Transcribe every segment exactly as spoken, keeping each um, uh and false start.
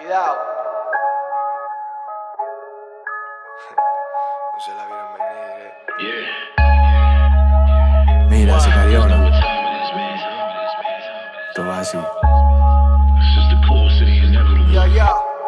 Cuidado. No se la vieron venir, eh. Mira, Sicariona. Esto va así. Yo, yo,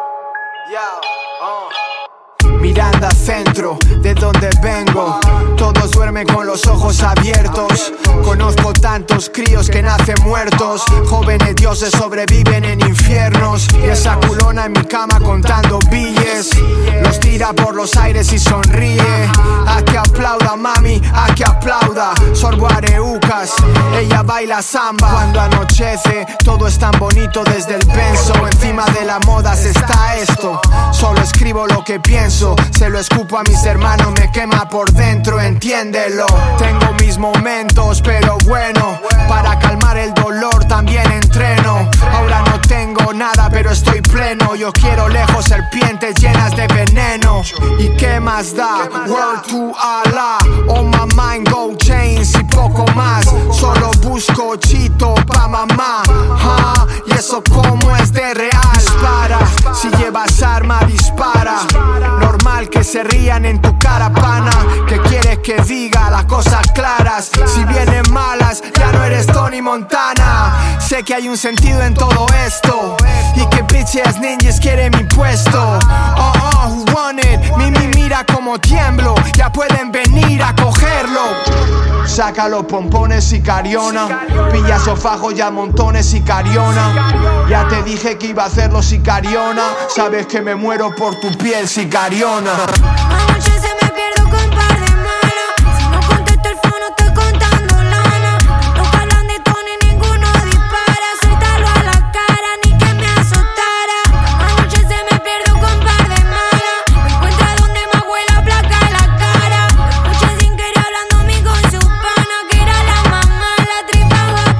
yo, oh. Miranda Centro, de donde vengo, todos duermen con los ojos abiertos. Conozco tantos críos que nacen muertos, jóvenes dioses sobreviven en infiernos. Y esa culona en mi cama contando billes, los tira por los aires y sonríe. A que aplauda mami, a que aplauda. Sorbo areucas, ella baila samba. Cuando anochece, todo es tan bonito desde el penso. Encima de la moda se está esto, solo escribo lo que pienso. Se lo escupo a mis hermanos, me quema por dentro, entiéndelo. Tengo mis momentos, pero bueno, para calmar el dolor también entreno. Ahora no tengo nada, pero estoy pleno. Yo quiero lejos serpientes llenas de veneno. ¿Y qué más da? Word to Allah. On my mind, gold chains y poco más. Solo busco chito pa' mamá, ¿ah? Y eso como es de real. Dispara, si llevas arma dispara. Normal que se rían en tu cara, pana. Que quieres que diga las cosas claras. Si vienen malas, ya no eres Tony Montana. Sé que hay un sentido en todo esto, y que bitches ninjas quieren mi puesto. Oh, oh, who want it? Mimi, mira como tiemblo. Ya pueden venir a cogerlo. Saca los pompones, Sicariona. Pilla sofajos ya montones, Sicariona. Ya te dije que iba a hacerlo, Sicariona. Sabes que me muero por tu piel, Sicariona. Anoche se me pierdo con par de malas. Si no contesto el phone, estoy contando lana. Los que hablan de Tony, ninguno dispara. Suéltalo a la cara, ni que me asustara. Anoche se me pierdo con par de malas. Me encuentra donde más huele placa en la cara. Escuché sin querer hablando mi con su pana, que era la mamá, la tripa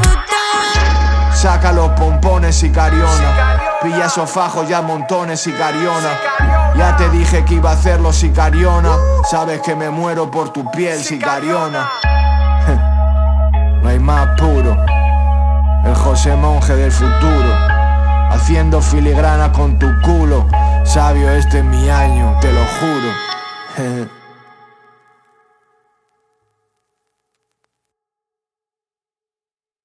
guaputa. Saca los pompones, Sicariona. Pilla sofajos ya montones, Sicariona. Ya te dije que iba a hacerlo, Sicariona. Sabes que me muero por tu piel, Sicariona. No hay más puro. El José Monje del futuro, haciendo filigrana con tu culo. Sabio, este es mi año, te lo juro.